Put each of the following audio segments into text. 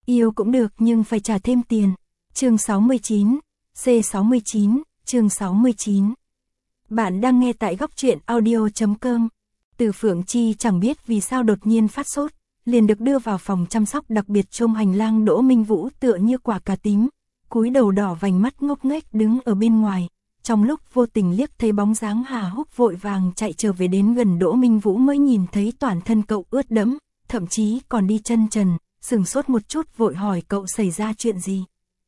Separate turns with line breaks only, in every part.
Yêu cũng được nhưng phải trả thêm tiền. Chương 69, C69, chương 69. Bạn đang nghe tại góc truyện audio.com. Từ Phượng Chi chẳng biết vì sao đột nhiên phát sốt, liền được đưa vào phòng chăm sóc đặc biệt trong hành lang. Đỗ Minh Vũ tựa như quả cà tím, cúi đầu đỏ vành mắt ngốc nghếch đứng ở bên ngoài. Trong lúc vô tình liếc thấy bóng dáng Hà Húc vội vàng chạy trở về, đến gần Đỗ Minh Vũ mới nhìn thấy toàn thân cậu ướt đẫm, thậm chí còn đi chân trần, sửng sốt một chút vội hỏi cậu xảy ra chuyện gì.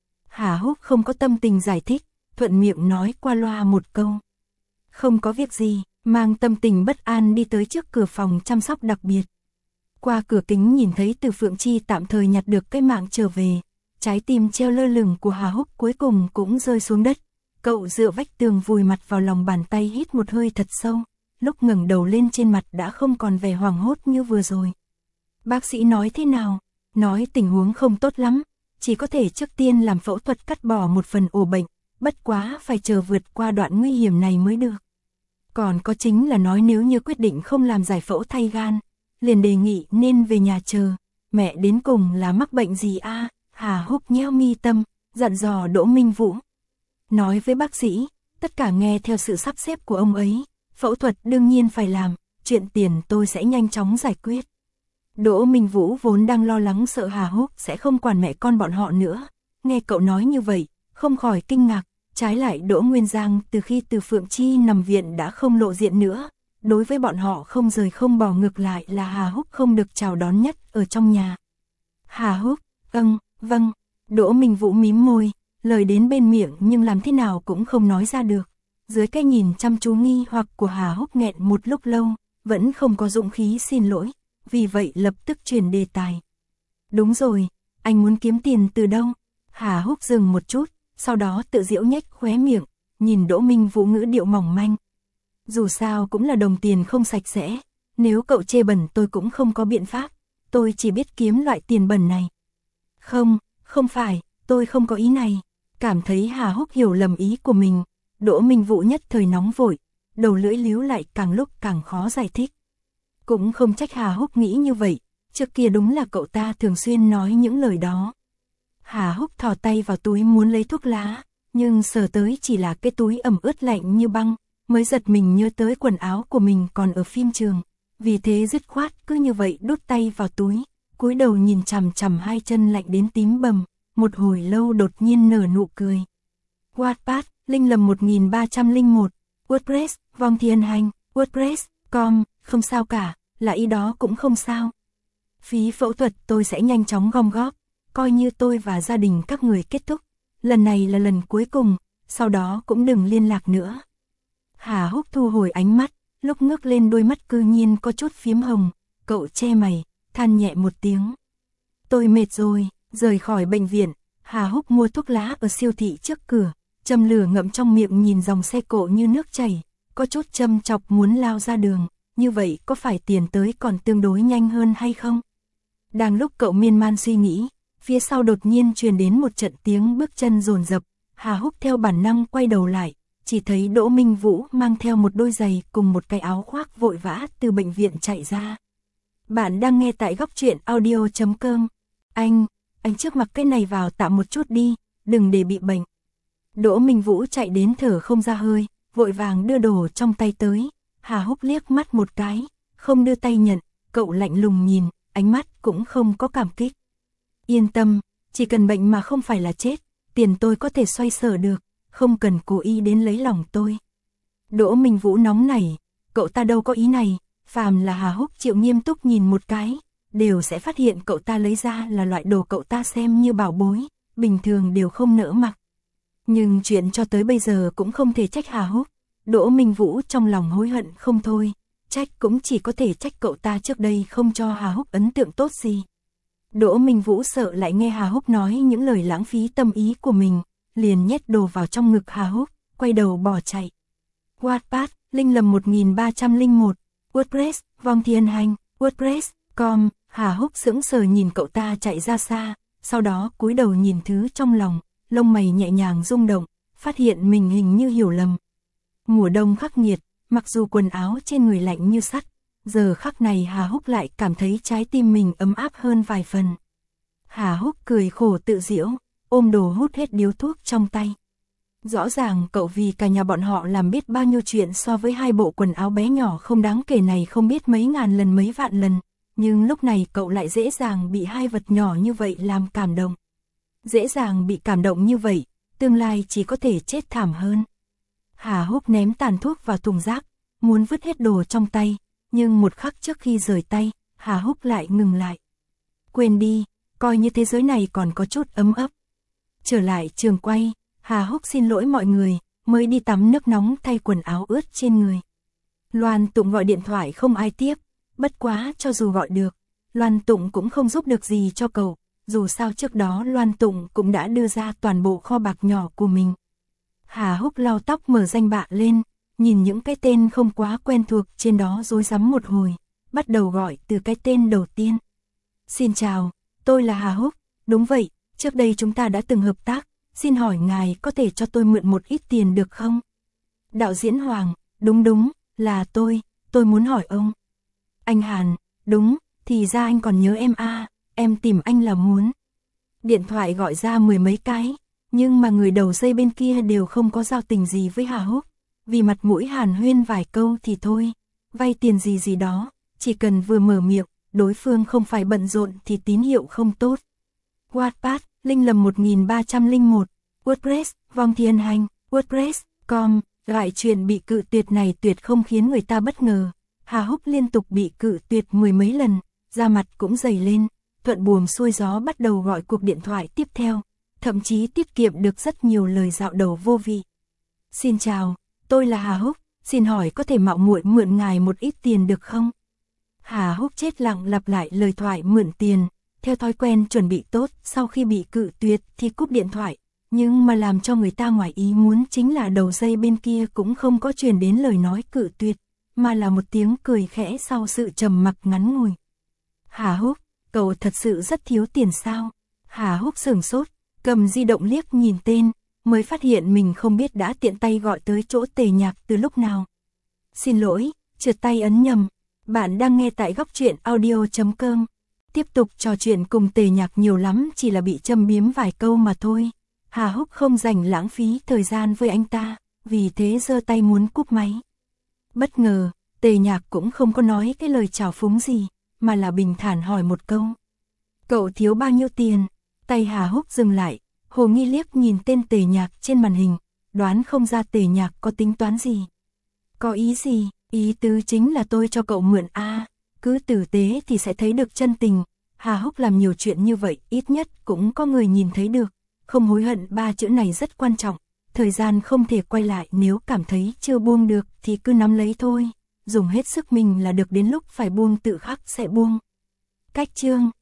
Hà Húc không có tâm tình giải thích, thuận miệng nói qua loa một câu. Không có việc gì, mang tâm tình bất an đi tới trước cửa phòng chăm sóc đặc biệt. Qua cửa kính nhìn thấy Từ Phượng Chi tạm thời nhặt được cái mạng trở về, trái tim treo lơ lửng của Hà Húc cuối cùng cũng rơi xuống đất. Cậu dựa vách tường vùi mặt vào lòng bàn tay hít một hơi thật sâu, lúc ngẩng đầu lên trên mặt đã không còn vẻ hoảng hốt như vừa rồi. Bác sĩ nói thế nào? Nói tình huống không tốt lắm, chỉ có thể trước tiên làm phẫu thuật cắt bỏ một phần ổ bệnh, bất quá phải chờ vượt qua đoạn nguy hiểm này mới được. Còn có chính là nói nếu như quyết định không làm giải phẫu thay gan, liền đề nghị nên về nhà chờ. Mẹ đến cùng là mắc bệnh gì a? Hà Húc nheo mi tâm, dặn dò Đỗ Minh Vũ. Nói với bác sĩ, tất cả nghe theo sự sắp xếp của ông ấy, phẫu thuật đương nhiên phải làm, chuyện tiền tôi sẽ nhanh chóng giải quyết. Đỗ Minh Vũ vốn đang lo lắng sợ Hà Húc sẽ không quản mẹ con bọn họ nữa, nghe cậu nói như vậy, không khỏi kinh ngạc. Trái lại Đỗ Nguyên Giang từ khi Từ Phượng Chi nằm viện đã không lộ diện nữa, đối với bọn họ không rời không bỏ, ngược lại là Hà Húc không được chào đón nhất ở trong nhà. Hà Húc, vâng, Đỗ Minh Vũ mím môi, lời đến bên miệng nhưng làm thế nào cũng không nói ra được. Dưới cái nhìn chăm chú nghi hoặc của Hà Húc nghẹn một lúc lâu, vẫn không có dũng khí xin lỗi, vì vậy lập tức chuyển đề tài. Đúng rồi, anh muốn kiếm tiền từ đâu? Hà Húc dừng một chút, sau đó tự giễu nhếch khóe miệng, nhìn Đỗ Minh Vũ ngữ điệu mỏng manh. Dù sao cũng là đồng tiền không sạch sẽ, nếu cậu chê bẩn tôi cũng không có biện pháp, tôi chỉ biết kiếm loại tiền bẩn này. Không phải, tôi không có ý này. Cảm thấy Hà Húc hiểu lầm ý của mình, Đỗ Minh Vũ nhất thời nóng vội, đầu lưỡi líu lại càng lúc càng khó giải thích. Cũng không trách Hà Húc nghĩ như vậy, trước kia đúng là cậu ta thường xuyên nói những lời đó. Hà Húc thò tay vào túi muốn lấy thuốc lá, nhưng sờ tới chỉ là cái túi ẩm ướt lạnh như băng, mới giật mình nhớ tới quần áo của mình còn ở phim trường, vì thế dứt khoát cứ như vậy đút tay vào túi, cúi đầu nhìn chằm chằm hai chân lạnh đến tím bầm, một hồi lâu đột nhiên nở nụ cười. Wattpad, Linh Lầm 1301, WordPress, Vong Thiên Hành, WordPress.com, không sao cả, là ý đó cũng không sao. Phí phẫu thuật tôi sẽ nhanh chóng gom góp, coi như tôi và gia đình các người kết thúc. Lần này là lần cuối cùng, sau đó cũng đừng liên lạc nữa. Hà Húc thu hồi ánh mắt, lúc ngước lên đôi mắt cư nhiên có chút phím hồng, cậu che mày, than nhẹ một tiếng. Tôi mệt rồi, rời khỏi bệnh viện, Hà Húc mua thuốc lá ở siêu thị trước cửa, châm lửa ngậm trong miệng nhìn dòng xe cộ như nước chảy, có chút châm chọc muốn lao ra đường, như vậy có phải tiền tới còn tương đối nhanh hơn hay không? Đang lúc cậu miên man suy nghĩ, phía sau đột nhiên truyền đến một trận tiếng bước chân dồn dập, Hà Húc theo bản năng quay đầu lại, chỉ thấy Đỗ Minh Vũ mang theo một đôi giày cùng một cái áo khoác vội vã từ bệnh viện chạy ra. Bạn đang nghe tại góc truyện audio.com. Anh trước mặc cái này vào tạm một chút đi, đừng để bị bệnh. Đỗ Minh Vũ chạy đến thở không ra hơi, vội vàng đưa đồ trong tay tới. Hà Húc liếc mắt một cái, không đưa tay nhận, cậu lạnh lùng nhìn, ánh mắt cũng không có cảm kích. Yên tâm, chỉ cần bệnh mà không phải là chết, tiền tôi có thể xoay sở được, không cần cố ý đến lấy lòng tôi. Đỗ Minh Vũ nóng nảy, cậu ta đâu có ý này, phàm là Hà Húc chịu nghiêm túc nhìn một cái, đều sẽ phát hiện cậu ta lấy ra là loại đồ cậu ta xem như bảo bối, bình thường đều không nỡ mặc. Nhưng chuyện cho tới bây giờ cũng không thể trách Hà Húc, Đỗ Minh Vũ trong lòng hối hận không thôi, trách cũng chỉ có thể trách cậu ta trước đây không cho Hà Húc ấn tượng tốt gì. Đỗ Minh Vũ sợ lại nghe Hà Húc nói những lời lãng phí tâm ý của mình, liền nhét đồ vào trong ngực Hà Húc, quay đầu bỏ chạy. Wattpad, Linh Lầm 1301, WordPress, Vong Thiên Hành, WordPress.com, Hà Húc sững sờ nhìn cậu ta chạy ra xa, sau đó cúi đầu nhìn thứ trong lòng, lông mày nhẹ nhàng rung động, phát hiện mình hình như hiểu lầm. Mùa đông khắc nghiệt, mặc dù quần áo trên người lạnh như sắt, giờ khắc này Hà Húc lại cảm thấy trái tim mình ấm áp hơn vài phần. Hà Húc cười khổ tự giễu, ôm đồ hút hết điếu thuốc trong tay. Rõ ràng cậu vì cả nhà bọn họ làm biết bao nhiêu chuyện so với hai bộ quần áo bé nhỏ không đáng kể này không biết mấy ngàn lần mấy vạn lần, nhưng lúc này cậu lại dễ dàng bị hai vật nhỏ như vậy làm cảm động. Dễ dàng bị cảm động như vậy, tương lai chỉ có thể chết thảm hơn. Hà Húc ném tàn thuốc vào thùng rác, muốn vứt hết đồ trong tay, nhưng một khắc trước khi rời tay, Hà Húc lại ngừng lại. Quên đi, coi như thế giới này còn có chút ấm ấp. Trở lại trường quay, Hà Húc xin lỗi mọi người, mới đi tắm nước nóng thay quần áo ướt trên người. Loan Tụng gọi điện thoại không ai tiếp, bất quá cho dù gọi được, Loan Tụng cũng không giúp được gì cho cậu, dù sao trước đó Loan Tụng cũng đã đưa ra toàn bộ kho bạc nhỏ của mình. Hà Húc lau tóc mở danh bạ lên, nhìn những cái tên không quá quen thuộc trên đó rối rắm một hồi, bắt đầu gọi từ cái tên đầu tiên. Xin chào, tôi là Hà Húc, đúng vậy, trước đây chúng ta đã từng hợp tác, xin hỏi ngài có thể cho tôi mượn một ít tiền được không? Đạo diễn Hoàng, đúng, là tôi muốn hỏi ông. Anh Hàn, đúng, thì ra anh còn nhớ em à, em tìm anh là muốn. Điện thoại gọi ra mười mấy cái, nhưng mà người đầu dây bên kia đều không có giao tình gì với Hà Húc, vì mặt mũi hàn huyên vài câu thì thôi, vay tiền gì đó, chỉ cần vừa mở miệng, đối phương không phải bận rộn thì tín hiệu không tốt. Wattpad, Linh Lầm 1301, WordPress, Vong Thiên Hành, WordPress.com, loại chuyện bị cự tuyệt này tuyệt không khiến người ta bất ngờ. Hà Húc liên tục bị cự tuyệt mười mấy lần, da mặt cũng dày lên, thuận buồm xuôi gió bắt đầu gọi cuộc điện thoại tiếp theo, thậm chí tiết kiệm được rất nhiều lời dạo đầu vô vị. Xin chào, tôi là Hà Húc, xin hỏi có thể mạo muội mượn ngài một ít tiền được không? Hà Húc chết lặng lặp lại lời thoại mượn tiền, theo thói quen chuẩn bị tốt, sau khi bị cự tuyệt thì cúp điện thoại, nhưng mà làm cho người ta ngoài ý muốn chính là đầu dây bên kia cũng không có truyền đến lời nói cự tuyệt, mà là một tiếng cười khẽ sau sự trầm mặc ngắn ngủi. Hà Húc, cậu thật sự rất thiếu tiền sao? Hà Húc sửng sốt, cầm di động liếc nhìn tên, mới phát hiện mình không biết đã tiện tay gọi tới chỗ Tề Nhạc từ lúc nào. Xin lỗi, trượt tay ấn nhầm. Bạn đang nghe tại Góc Truyện Audio.com. Tiếp tục trò chuyện cùng Tề Nhạc nhiều lắm chỉ là bị châm biếm vài câu mà thôi. Hà Húc không dành lãng phí thời gian với anh ta, vì thế giơ tay muốn cúp máy. Bất ngờ, Tề Nhạc cũng không có nói cái lời chào phúng gì, mà là bình thản hỏi một câu. Cậu thiếu bao nhiêu tiền? Tay Hà Húc dừng lại, hồ nghi liếc nhìn tên Tề Nhạc trên màn hình, đoán không ra Tề Nhạc có tính toán gì. Có ý gì? Ý tứ chính là tôi cho cậu mượn a, cứ tử tế thì sẽ thấy được chân tình. Hà Húc làm nhiều chuyện như vậy, ít nhất cũng có người nhìn thấy được. Không hối hận, ba chữ này rất quan trọng. Thời gian không thể quay lại, nếu cảm thấy chưa buông được thì cứ nắm lấy thôi. Dùng hết sức mình là được, đến lúc phải buông tự khắc sẽ buông. Cách chương